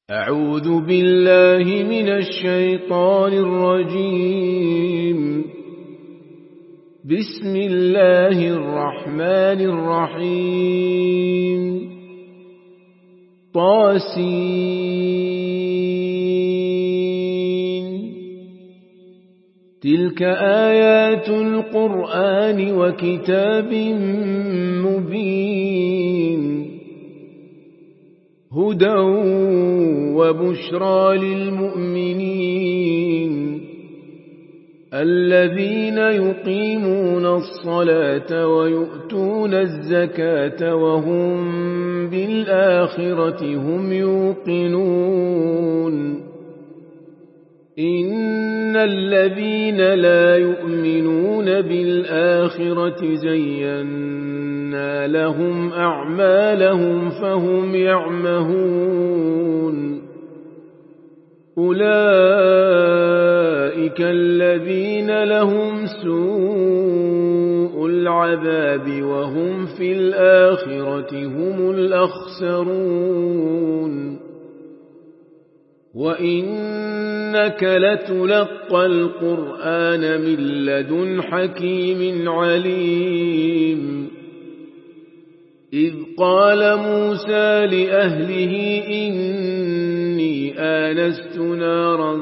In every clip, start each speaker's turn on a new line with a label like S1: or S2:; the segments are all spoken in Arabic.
S1: أعوذ بالله من الشيطان الرجيم. بسم الله الرحمن الرحيم. طاسين. تلك آيات القرآن وكتاب مبين. هدى وبشرى للمؤمنين الذين يقيمون الصلاة ويؤتون الزكاة وهم بالآخرة هم يوقنون. إن الذين لا يؤمنون بالآخرة زينا لهم أعمالهم فهم يعمهون. أولئك الذين لهم سوء العذاب وهم في الآخرة هم الأخسرون. وإنك لتلقى القرآن من لدن حكيم عليم. إذ قال موسى لأهله إني آنست نارا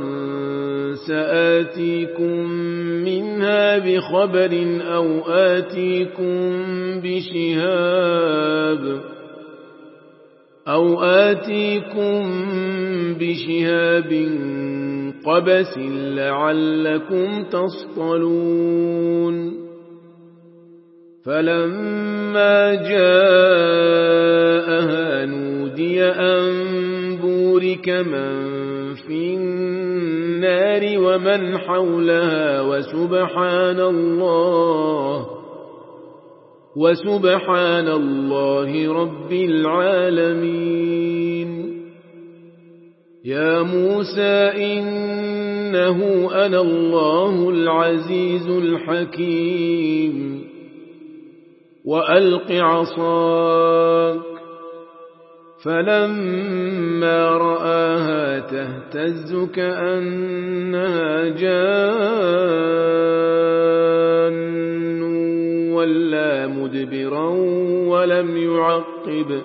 S1: سآتيكم منها بخبر أو آتيكم بشهاب قبس لعلكم تصطلون. فلما جاءها نودي أن بورك من في النار ومن حولها وسبحان الله رب العالمين. يا موسى إنه أنا الله العزيز الحكيم. وألق عصاك. فلما رآها تهتز كأنها جان ولا مدبرا ولم يعقب.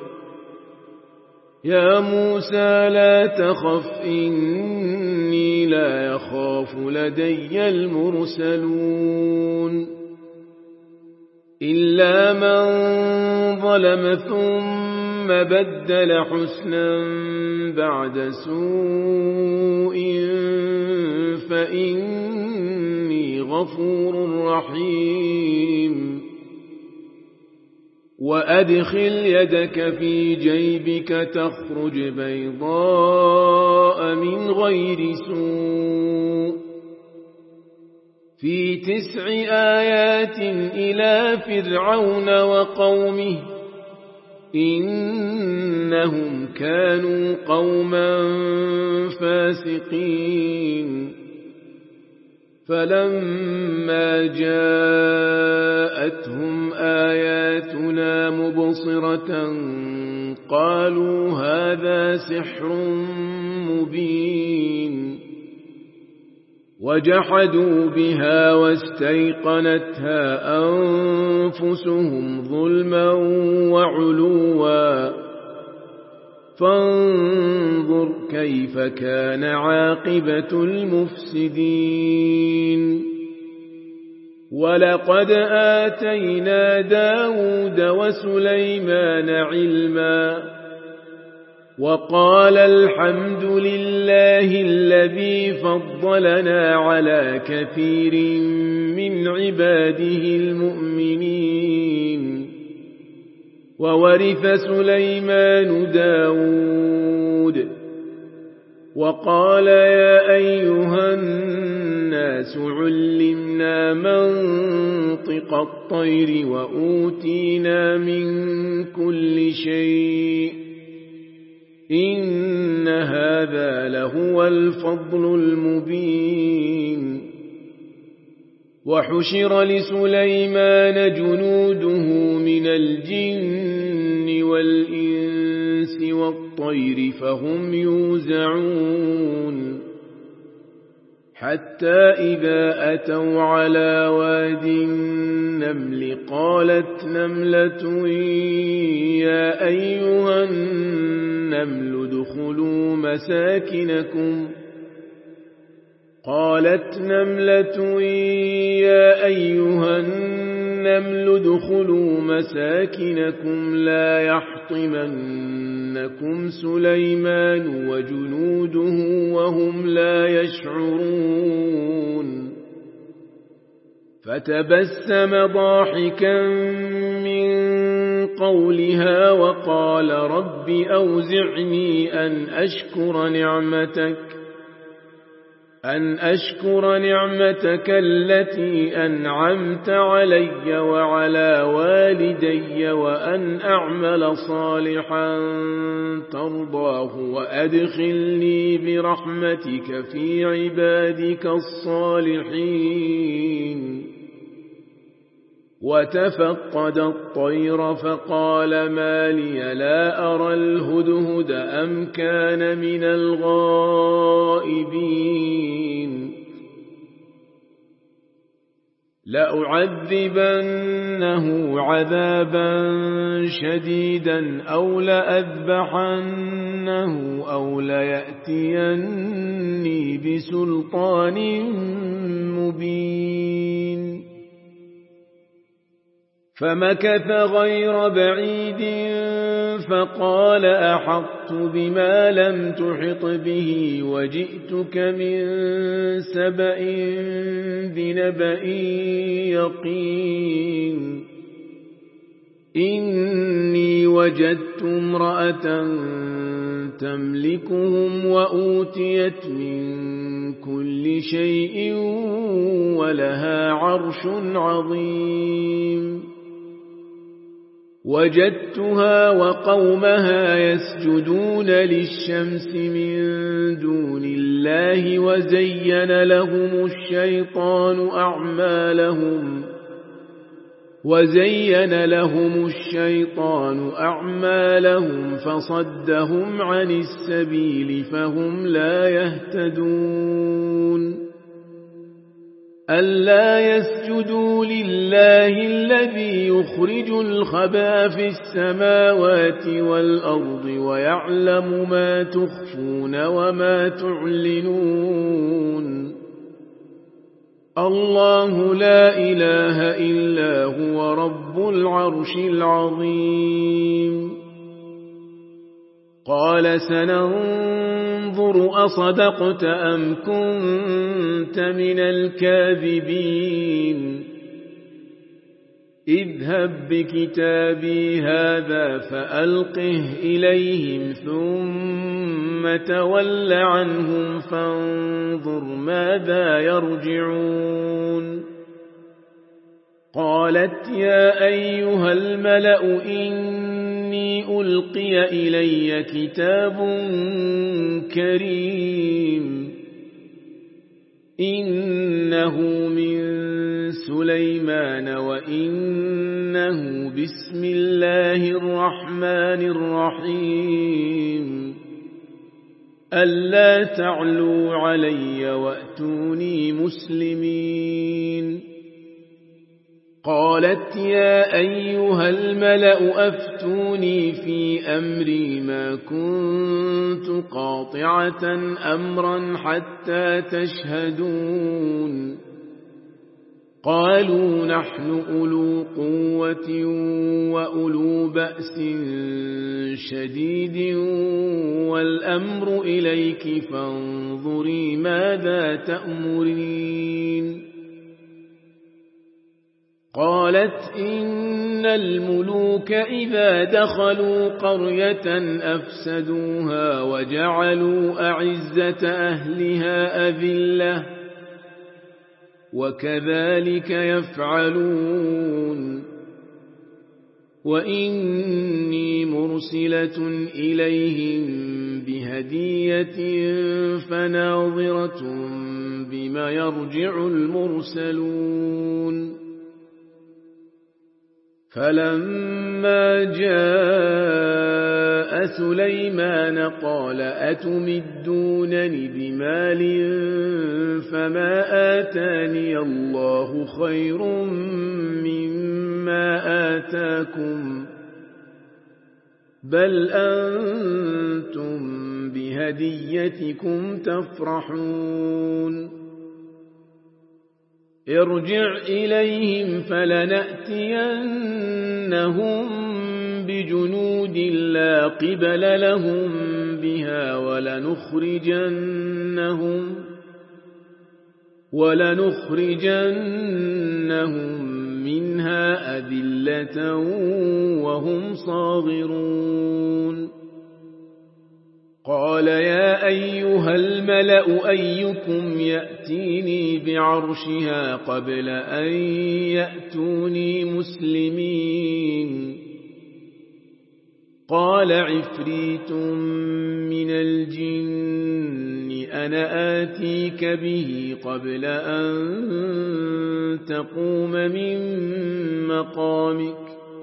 S1: يا موسى لا تخف إني لا يخاف لدي المرسلون. إلا من ظلم ثم بدل حسنا بعد سوء فإني غفور رحيم. وأدخل يدك في جيبك تخرج بيضاء من غير سوء في 9 آيات إلى فرعون وقومه إنهم كانوا قوما فاسقين. فلما جاءتهم آياتنا مبصرة قالوا هذا سحر مبين. وجحدوا بها واستيقنتها أنفسهم ظلما وعلوا. فانظر كيف كان عاقبة المفسدين. ولقد آتينا داود وسليمان علما وقال الحمد لله الذي فضلنا على كثير من عباده المؤمنين. وورث سليمان داود. وقال يا أيها الناس علمنا منطق الطير وأوتينا من كل شيء إن هذا لهو الفضل المبين. وحشر لسليمان جنوده من الجن والإنس الإنس والطير فهم يوزعون حتى إذا أتوا على واد النمل قالت نملة يا أيها النمل ادخلوا مساكنكم لا يحطمنكم سليمان وجنوده وهم لا يشعرون فتبسم ضاحكا من قولها وقال رب أوزعني أن أشكر نعمتك التي أنعمت علي وعلى والدي وأن أعمل صالحا ترضاه وأدخلني برحمتك في عبادك الصالحين وتفقد الطير فقال ما لي لا أرى الهدهد أم كان من الغائبين لأعذبنه عذابا شديدا أو لأذبحنه أو ليأتيني بسلطان مبين فمكث غير بعيد فقال أحطت بما لم تحط به وجئتك من سبأ بنبأ يقين إني وجدت امرأة تملكهم وأوتيت من كل شيء ولها عرش عظيم وجدتها وقومها يسجدون للشمس من دون الله وزين لهم الشيطان أعمالهم فصدهم عن السبيل فهم لا يهتدون ألا يسجدوا لله الذي يخرج الخبا في السماوات والأرض ويعلم ما تخفون وما تعلنون الله لا إله إلا هو رب العرش العظيم قال سننظر أصدقت أم كنت من الكاذبين اذهب بكتابي هذا فألقه إليهم ثم تول عنهم فانظر ماذا يرجعون قالت يا أيها الملأ إني ألقي إلي كتاب كريم إنه من سليمان وإنه بسم الله الرحمن الرحيم ألا تعلوا علي وأتوني مسلمين قالت يا أيها الملأ أفتوني في أمري ما كنت قاطعة أمرا حتى تشهدون قالوا نحن أولو قوة وأولو بأس شديد والأمر إليك فانظري ماذا تأمرين قالت إن الملوك إذا دخلوا قرية أفسدوها وجعلوا أعزة أهلها أذلة وكذلك يفعلون وإني مرسلة إليهم بهدية فناظرة بما يرجع المرسلون فلما جاء سليمان قال أتمدونني بمال فما آتاني الله خير مما آتاكم بل أنتم بهديتكم تفرحون ارجع إليهم فلنأتينهم بجنود لا قبل لهم بها ولنخرجنهم منها أذلة وهم صاغرون قال يا أيها الملأ أيكم يأتيني بعرشها قبل أن يأتوني مسلمين قال عفريت من الجن أنا آتيك به قبل أن تقوم من مقامك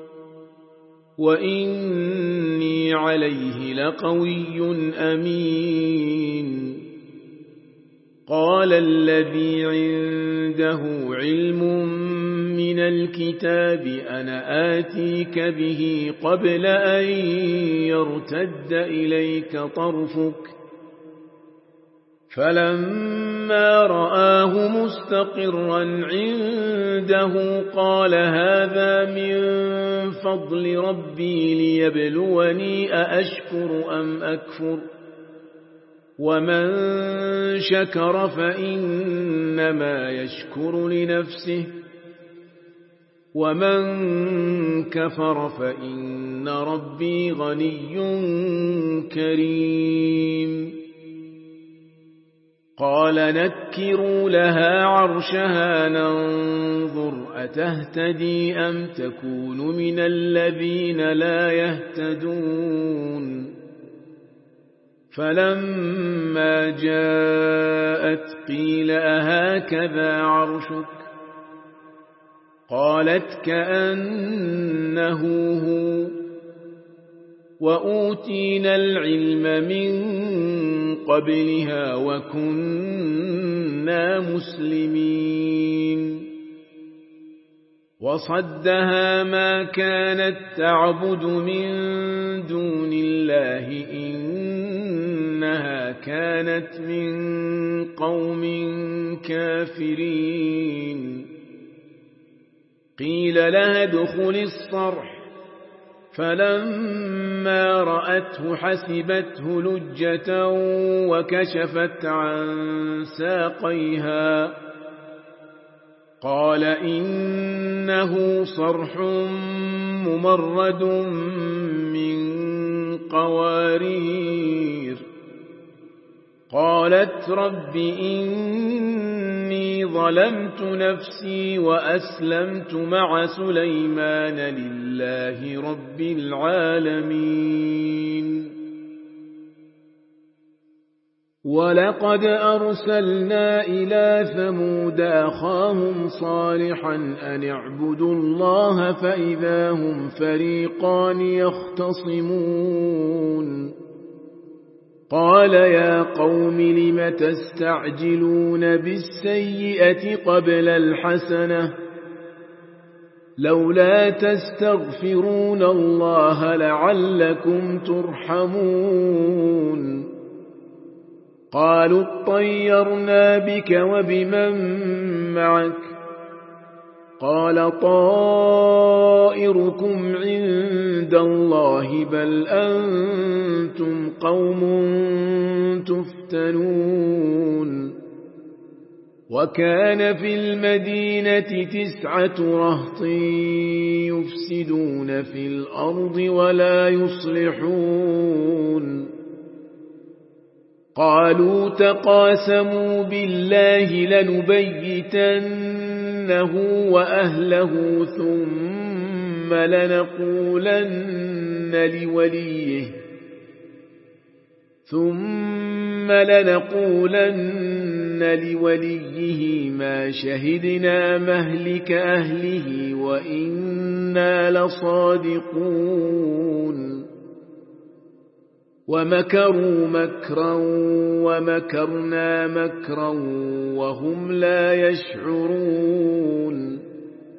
S1: وإني عليه لقوي أمين قال الذي عنده علم من الكتاب أنا آتيك به قبل أن يرتد إليك طرفك فلما رآه مستقرا عنده قال هذا من فضل ربي ليبلوني أأشكر أم أكفر ومن شكر فإنما يشكر لنفسه ومن كفر فإن ربي غني كريم قال نكروا لها عرشها ننظر أتهتدي أم تكون من الذين لا يهتدون فلما جاءت قيل أهكذا عرشك قالت كأنه هو وأوتينا العلم من قبلها وكنا مسلمين وصدها ما كانت تعبد من دون الله إنها كانت من قوم كافرين قيل لها ادخل الصرح فلما رأته حسبته لجة وكشفت عن ساقيها قال إنه صرح ممرد من قوارير قالت رب إني ظلمت نفسي وأسلمت مع سليمان لله رب العالمين ولقد أرسلنا إلى ثمود أخاهم صالحا أن اعبدوا الله فإذا هم فريقان يختصمون قال يا قوم لم تستعجلون بالسيئة قبل الحسنة لولا تستغفرون الله لعلكم ترحمون قالوا اطيرنا بك وبمن معك قال طائركم عند الله بل أنتم قوم تفتنون وكان في المدينة 9 رهط يفسدون في الأرض ولا يصلحون قالوا تقاسموا بالله لنبيتنه وأهله ثم لنقولن ثم لنقولن لوليه ما شهدنا مهلك أهله وإنا لصادقون ومكروا مكرا ومكرنا مكرا وهم لا يشعرون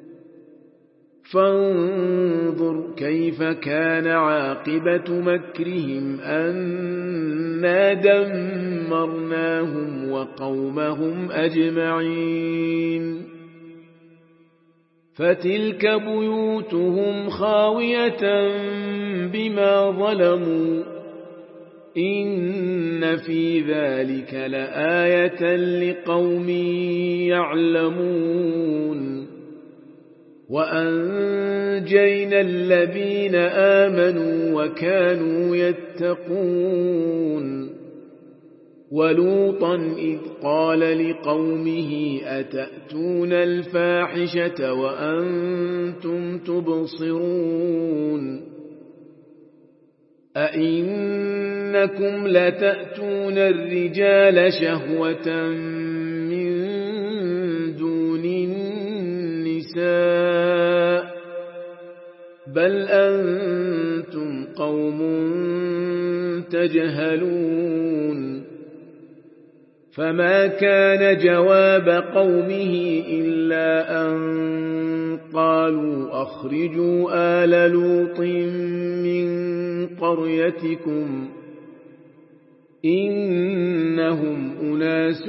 S1: فانظر كيف كان عاقبة مكرهم أنا دمرناهم وقومهم أجمعين فتلك بيوتهم خاوية بما ظلموا إن في ذلك لآية لقوم يعلمون وأنجينا الذين آمنوا وكانوا يتقون ولوطا إذ قال لقومه أتأتون الفاحشة وأنتم تبصرون أئنكم لتأتون الرجال شهوة من دون النساء بل أنتم قوم تجهلون فما كان جواب قومه إلا أن قالوا أخرجوا آل لوط من قريتكم إنهم أناس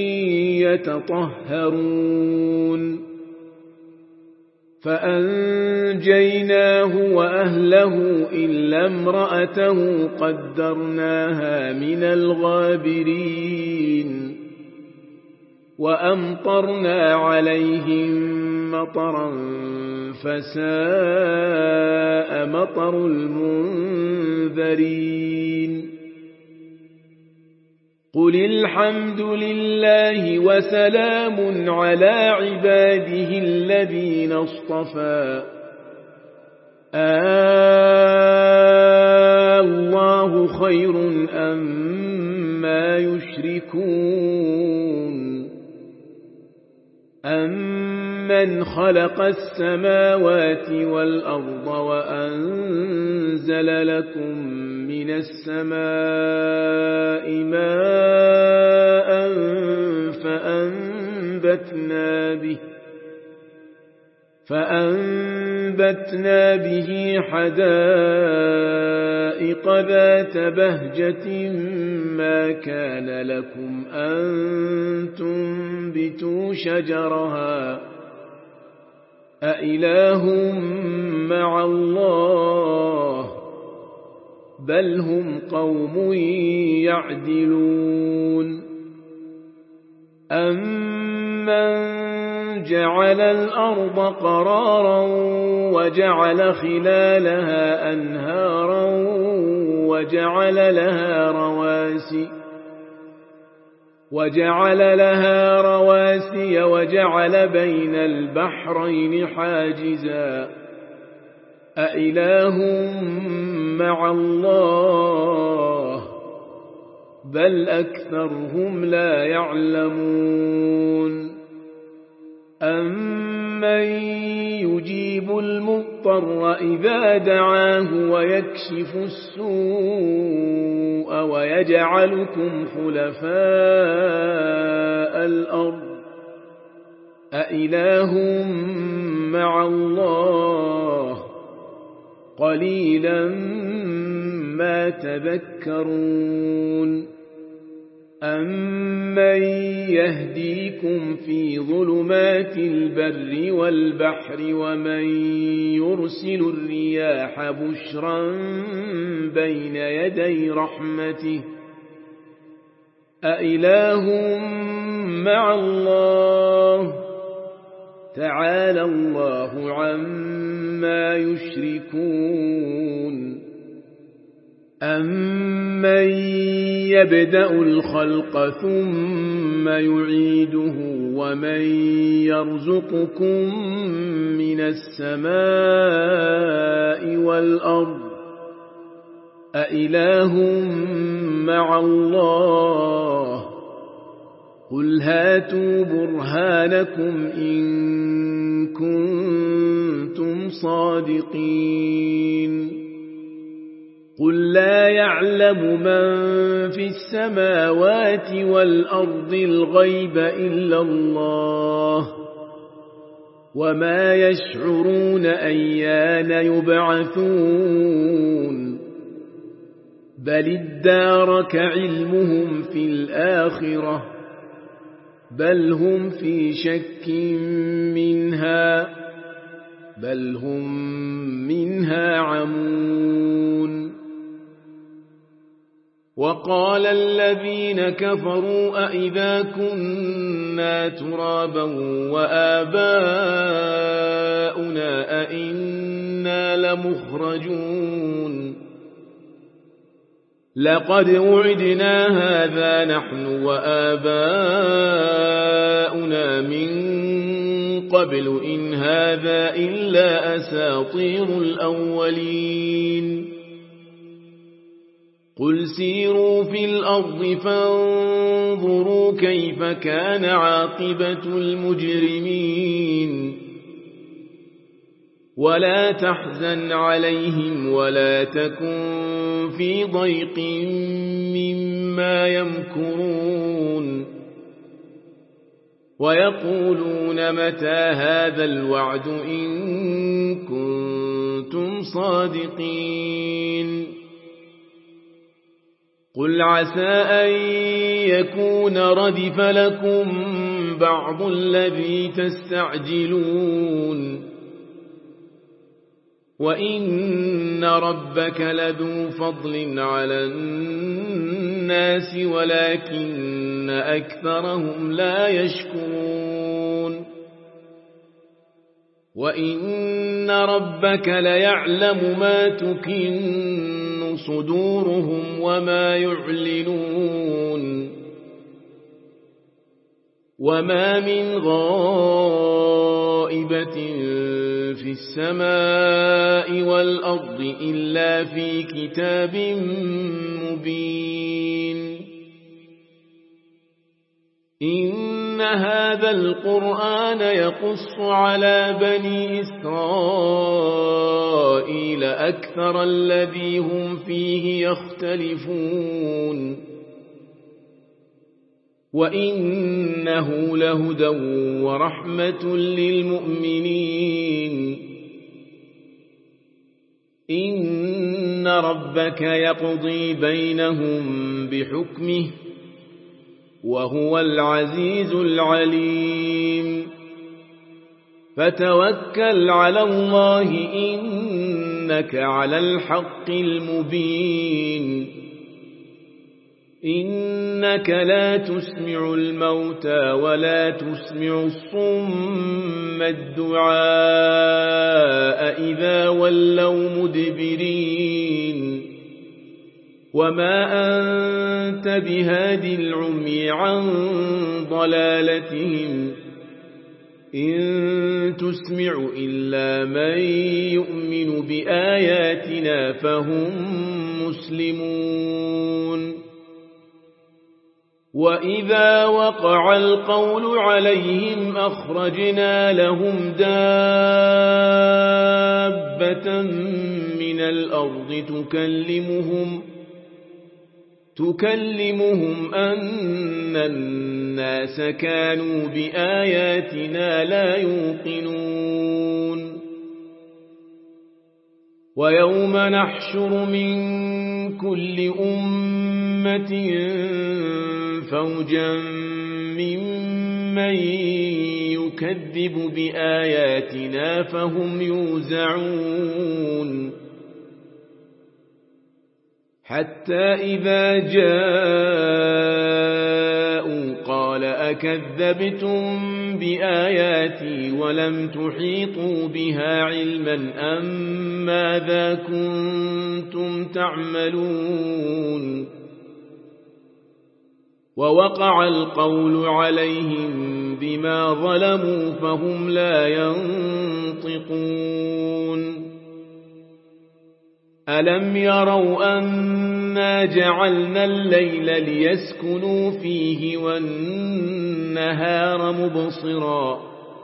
S1: يتطهرون فأنجيناه وأهله إلا امرأته قدرناها من الغابرين وأمطرنا عليهم مطرا فساء مطر المنذرين قل الحمد لله وسلام على عباده الذين اصطفى الله خير أما يشركون أمن خلق السماوات والأرض وأنزل لكم من السماء ماء فأنبتنا به حدائق ذات بهجة ما كان لكم أن تنبتوا شجرها أإله مع الله بل هم قوم يعدلون أمن جعل الأرض قرارا وجعل خلالها أنهارا وجعل لها رواسي وجعل بين البحرين حاجزا أإله مع الله بل أكثرهم لا يعلمون أمن يجيب المضطر إذا دعاه ويكشف السوء ويجعلكم خلفاء الأرض أإله مع الله قليلا ما تذكرون أمن يهديكم في ظلمات البر والبحر ومن يرسل الرياح بشرا بين يدي رحمته أإله مع الله تعالى الله عما يشركون أمن يبدأ الخلق ثم يعيده ومن يرزقكم من السماء والأرض أإله مع الله قل هاتوا برهانكم إن كنتم صادقين قل لا يعلم من في السماوات والأرض الغيب إلا الله وما يشعرون أيان يبعثون بل ادارك علمهم في الآخرة بل هم في شك منها بل هم منها عمون وقال الذين كفروا أئذا كنا ترابا وآباؤنا أئنا لمخرجون لقد وعدنا هذا نحن وآباؤنا من قبل إن هذا إلا أساطير الأولين قل سيروا في الأرض فانظروا كيف كان عاقبة المجرمين ولا تحزن عليهم ولا تكن في ضيق مما يمكرون ويقولون متى هذا الوعد إن كنتم صادقين قل عسى أن يكون ردف لكم بعض الذي تستعجلون وإن ربك لذو فضل على الناس ولكن أكثرهم لا يشكرون وإن ربك ليعلم ما تكن صدورهم وما يعلنون وما من غائبة في السماء والأرض إلا في كتاب مبين إن هذا القرآن يقص على بني إسرائيل أكثر الذي هم فيه يختلفون وإنه لهدى ورحمة للمؤمنين إن ربك يقضي بينهم بحكمه وهو العزيز العليم فتوكل على الله إنك على الحق المبين إنك لا تسمع الموتى ولا تسمع الصم الدعاء إذا ولوا مدبرين وما أنت بهادي العمي عن ضلالتهم إن تسمع إلا من يؤمن بآياتنا فهم مسلمون وإذا وقع القول عليهم أخرجنا لهم دابة من الأرض تكلمهم أن الناس كانوا بآياتنا لا يوقنون ويوم نحشر من كل أمة فوجا ممن يكذب بآياتنا فهم يوزعون حتى إذا جاءوا قال أكذبتم بآياتي ولم تحيطوا بها علما أم ماذا كنتم تعملون ووقع القول عليهم بما ظلموا فهم لا ينطقون ألم يروا أنا جعلنا الليل ليسكنوا فيه والنهار مبصرا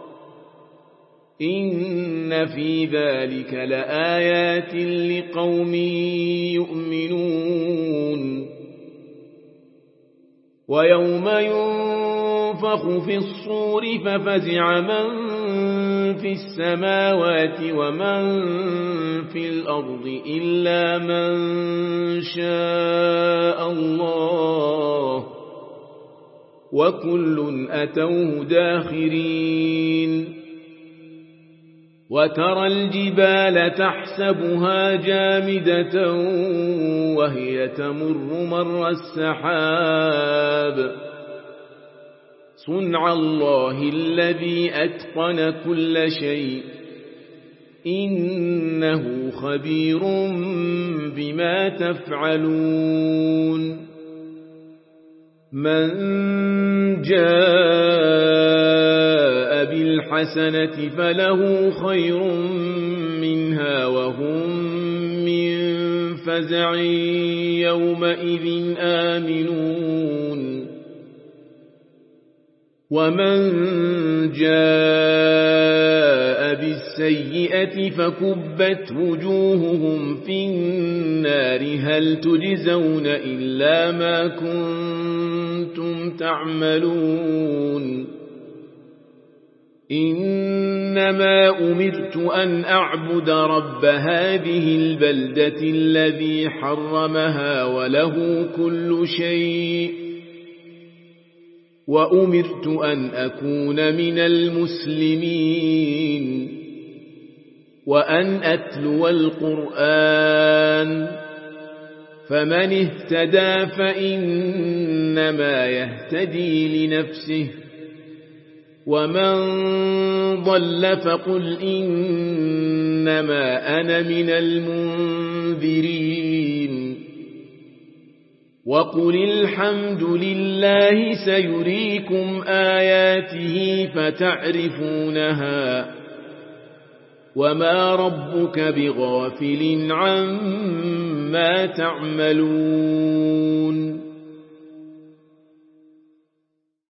S1: إن في ذلك لآيات لقوم يؤمنون ويوم ينفخ في الصور ففزع من في السماوات ومن في الأرض إلا من شاء الله وكل أتوه داخرين وترى الجبال تحسبها جامدة وهي تمر مر السحاب صنع الله الذي أتقن كل شيء إنه خبير بما تفعلون من جاء بالحسنة فله خير منها وهم من فزع يومئذ آمنون ومن جاء بالسيئة فكبت وجوههم في النار هل تجزون إلا ما كنتم تعملون إنما أمرت أن أعبد رب هذه البلدة الذي حرمها وله كل شيء وأمرت أن أكون من المسلمين وأن أتلو القرآن فمن اهتدى فإنما يهتدي لنفسه ومن ضل فقل إنما أنا من المنذرين وقل الحمد لله سيريكم آياته فتعرفونها وما ربك بغافل عما تعملون